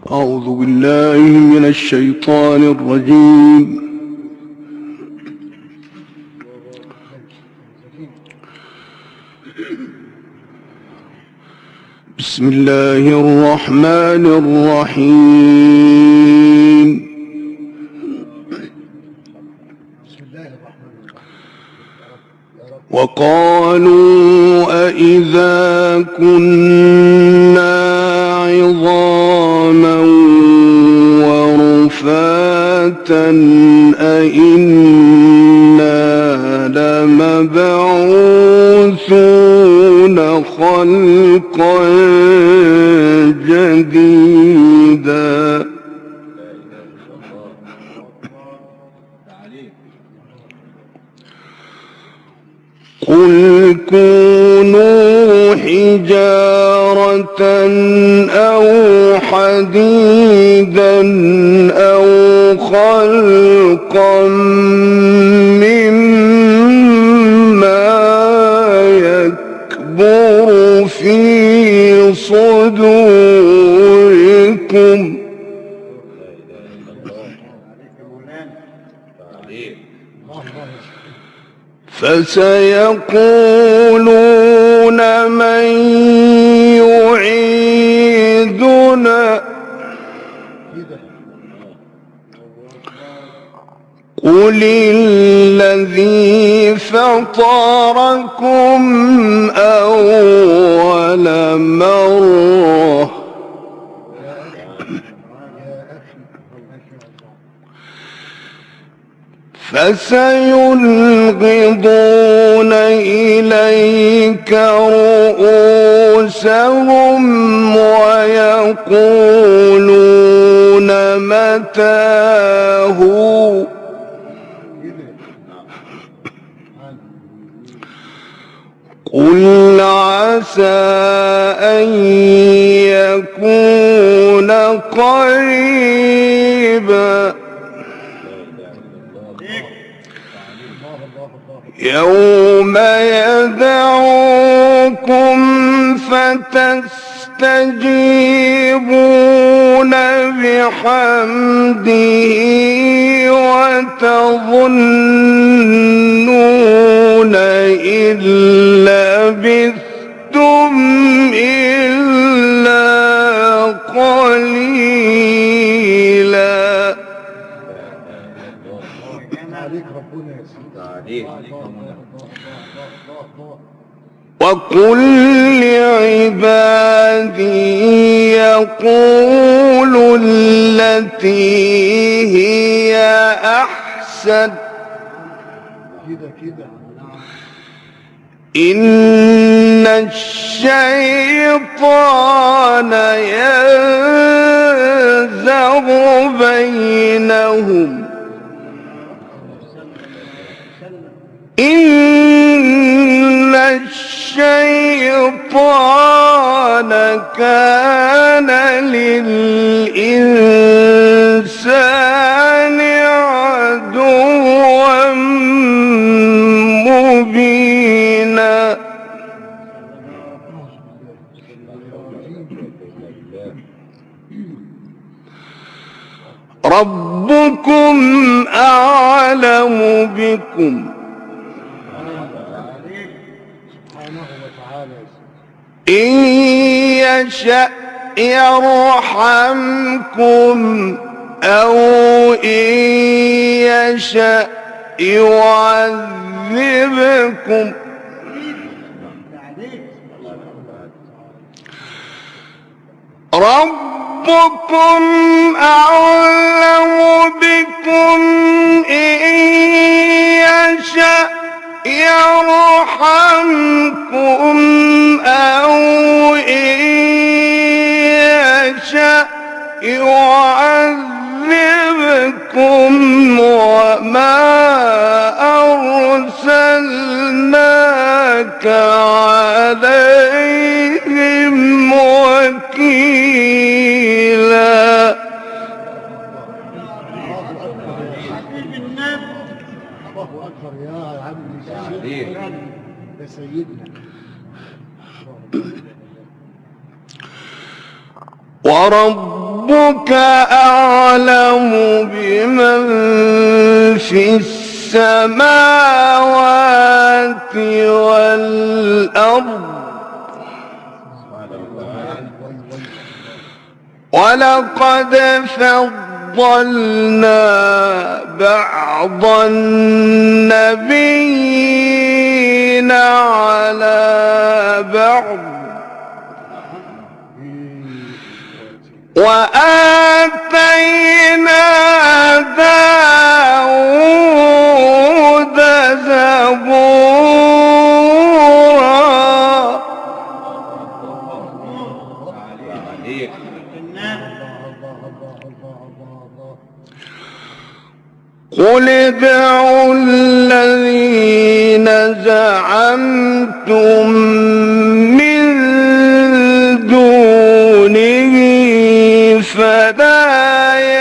أعوذ بالله من الشيطان الرجيم. بسم الله الرحمن الرحيم. وقالوا أإذا كنا عظاما ورفاتا أإنا لمبعوثون خلقا جديدا. قل كونوا حجارة أو حديدا أو خلقا مما يكبر في صدوركم فسيقولون من يعيدنا قل الذي فطركم أول مرة فسينغضون إليك رؤوسهم ويقولون متى هو قل عسى أن يكون قريبا يوم يدعوكم فتستجيبون بحمده وتظنون إن لبثتم إلا قليلا. وقل لعبادي يقولوا التي هي أحسن إن الشيطان ينزغ بينهم إن الشيطان كان للإنسان عدوا مبينا. ربكم أعلم بكم إن يشأ يرحمكم أو إن يشأ يعذبكم ربكم أعلم بكم إن يشأ يرحمكم أو إن يشأ يعذبكم وما أرسلناك عليهم وكيلا. الله أكبر يا عبد يا سيدنا. وربكم ربك أعلم بمن في السماوات والأرض ولقد فضلنا بعض النبيين على بعض وآتينا داود زبورا قل ادعوا الذين زعمتم من دونه فلا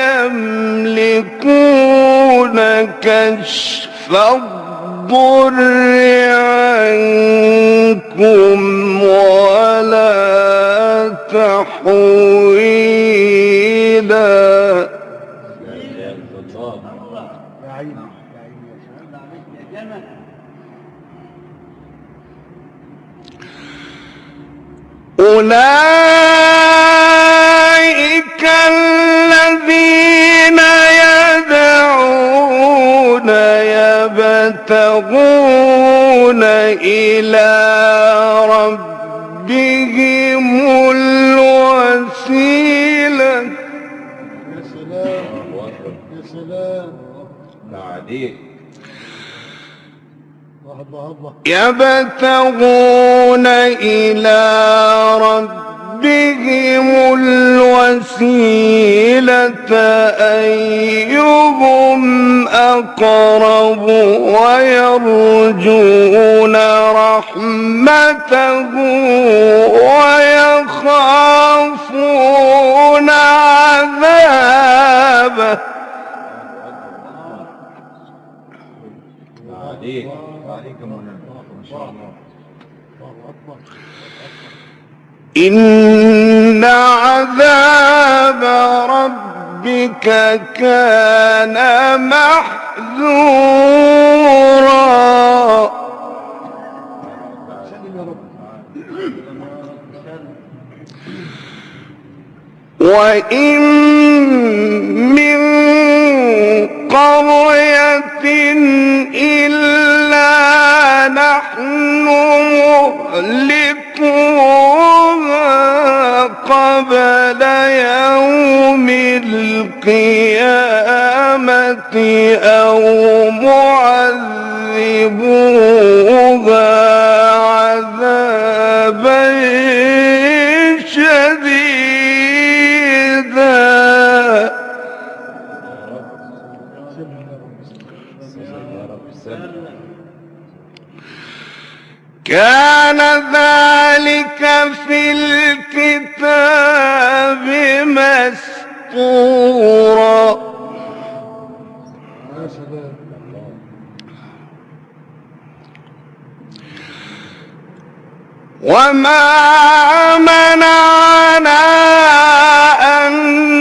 يملكون كشف الضر عنكم ولا تحويلا. أولئك الذين يدعون يبتغون إلى ربهم الوسيلة. يا سلام يا سلام يبتغون إلى ربهم الوسيلة أيهم أقرب ويرجون رحمته ويخافون عذابه. إن عذاب ربك كان محذورا. وإن من قرية إلا نحن مهلكوها قبل يوم القيامة أو معذبوها عذابا شديدا. كان ذلك في الكتاب مسطورا. وما منعنا أن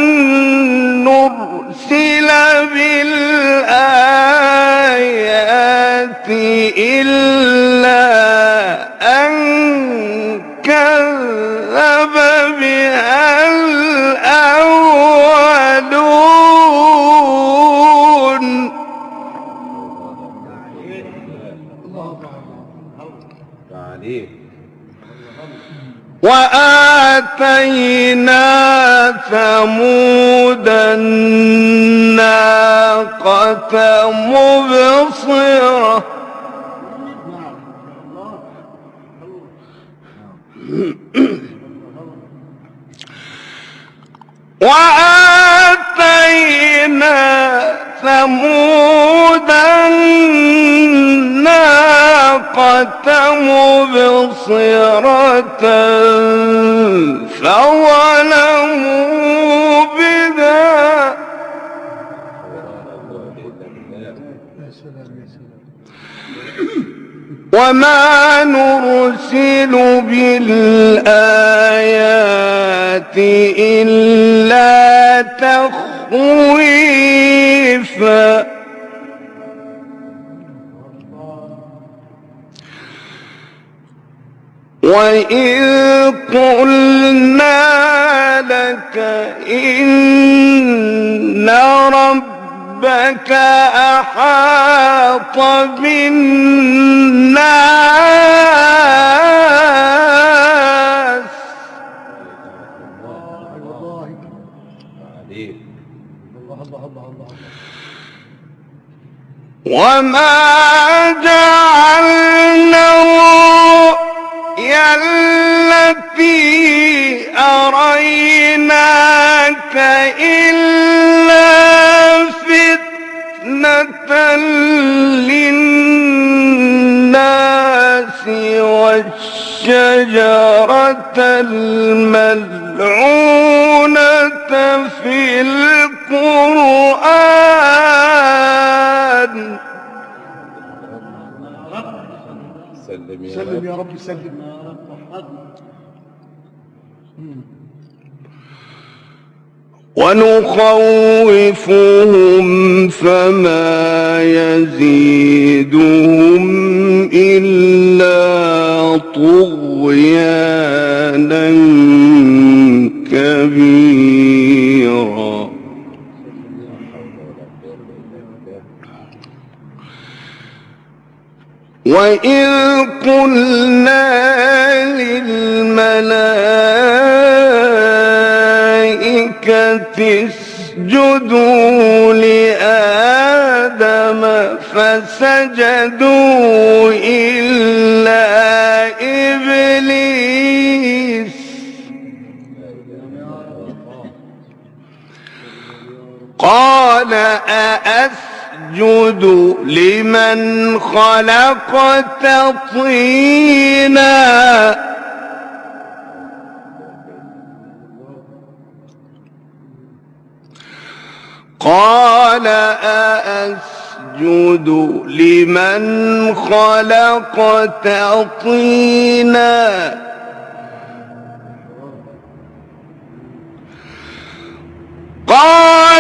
نرسل بالآيات إلا أن كذب بها الأولون. وآتينا ثمود الناقة مبصرة وآتينا ثمود الناقة مبصرة فظلموا بها وما نرسل بالآيات إلا تخويفا وإذ قلنا لك إن ربك أحاط بالناس وما جعلنا الرؤيا التي أريناك إلا فتنة للناس والشجرة الملعونة في القرآن سلم يا رب سلم يا رب. ونخوفهم فما يزيدهم إلا طغيانا كبيرا وإذ قلنا للملائكة اسجدوا لآدم فسجدوا إلا إبليس قال أأسجد لمن خلقت طينا قال أأسجد لمن خلقت طينا قال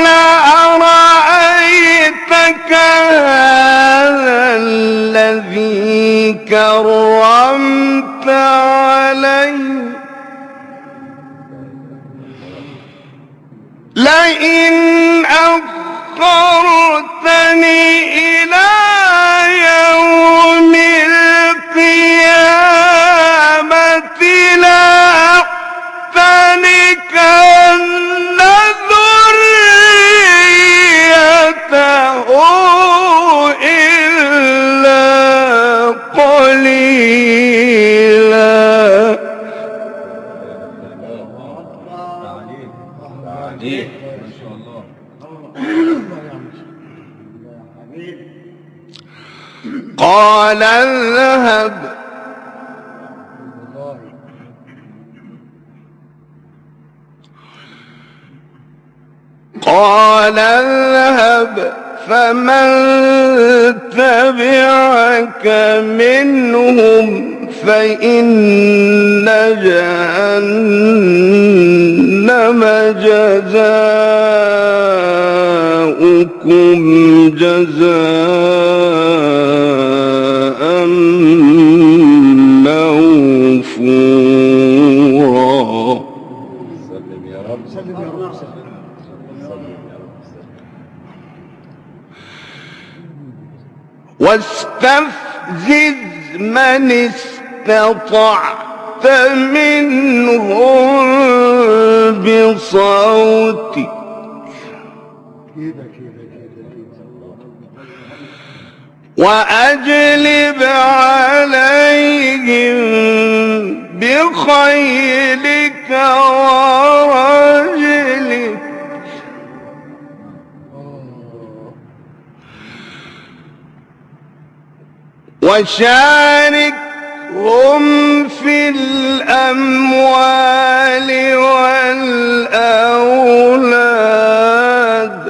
أرأيتك هذا الذي كرمت علي لئن أخرتني إلى يوم القيامة لأحتنكن ذريته إلا قليلا قال اذهب فمن تبعك منهم فإن جهنم جزاؤكم جزاء موفورا سلم يا رب سلم يا رب واستفزز من استطعت منهم بصوتك وأجلب عليهم بخيلك ورجلك وشاركهم في الأموال والأولاد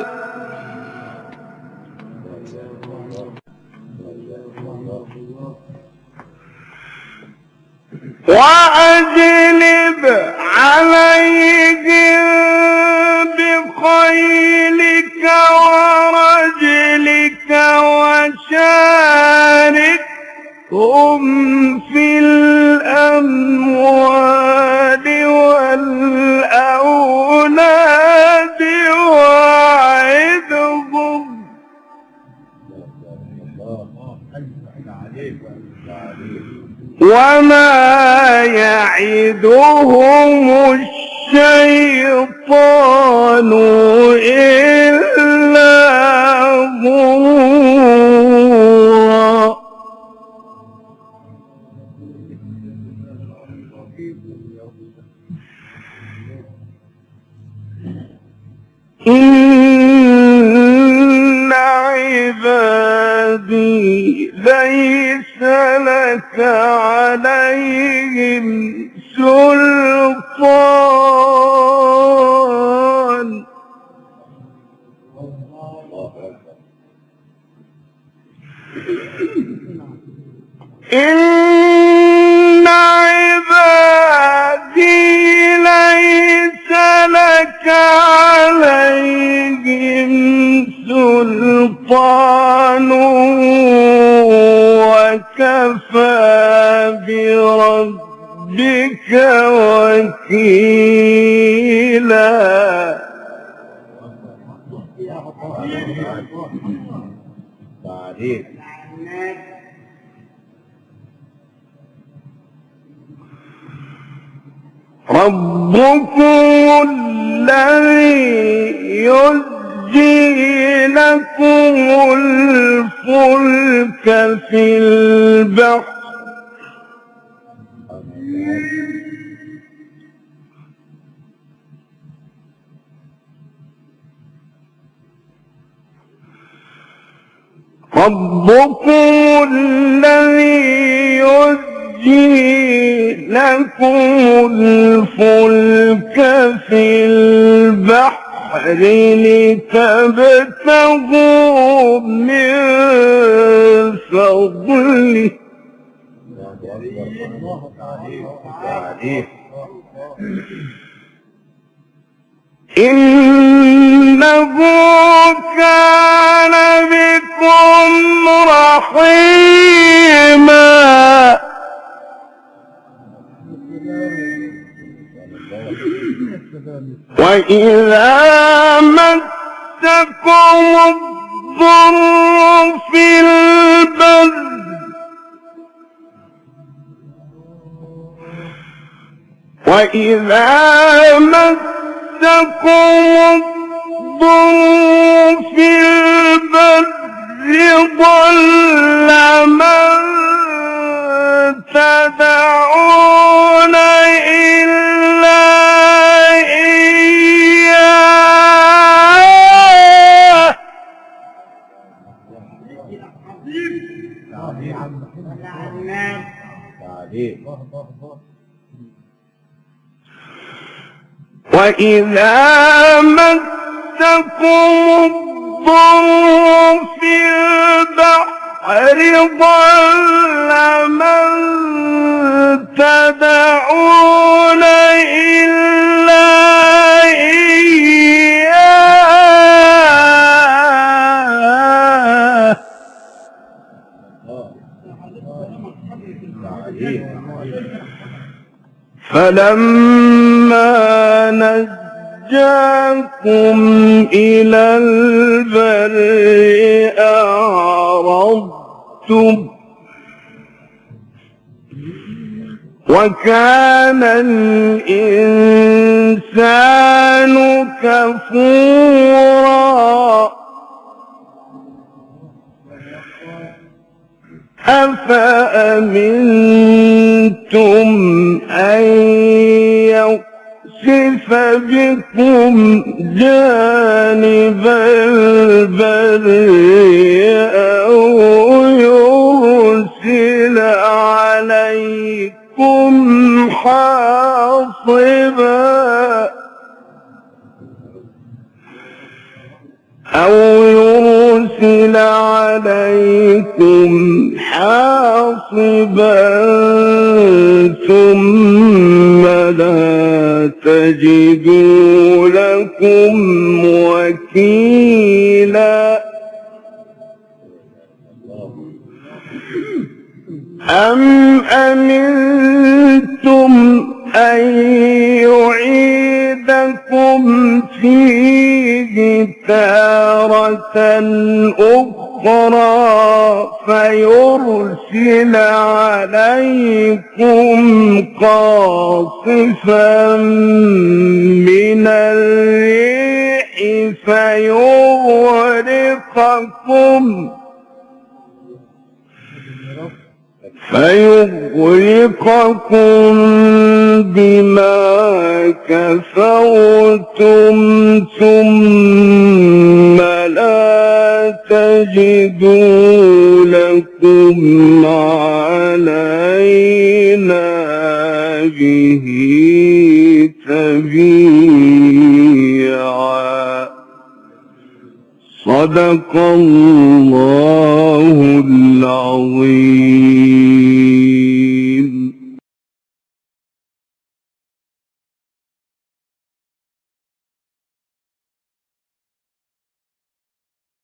وأجلب عليهم بخيلك خيلك ورجلك وشاركهم في الأموال والأولاد وعدهم وما يعدهم الشيطان إلا غرورا إن عبادي ليس لك عليهم سلطان إن عبادي ليس لك عليهم سلطان وكفى بربك وكيلا ربكم الذي يزجي لكم الفلك في البحر ربكم الذي يزجي لكم الفلك في البحر لتبتغوا من فضله إنه كان بكم رحيما وإذا مسكم الضر في البر وإذا مسكم الضر في البر ضل من تدعون إلا إياه وإذا مسكم الضر في البحر ضل من تدعون إلا إياه فلما نجاكم إلى البر أعرضتم وكان الإنسان كفورا أفأمنتم أن يخسف بكم جانب البر أو يرسل عليكم حاصبا ثم ولا تجدوا لكم وكيلا أم أمنتم أن يعيدكم فيه تارة أخرى فيرسل عليكم قاصفا من الريح فيغرقكم بما كفرتم ثم لا تجدوا لكم علينا به تبيعا. صدق الله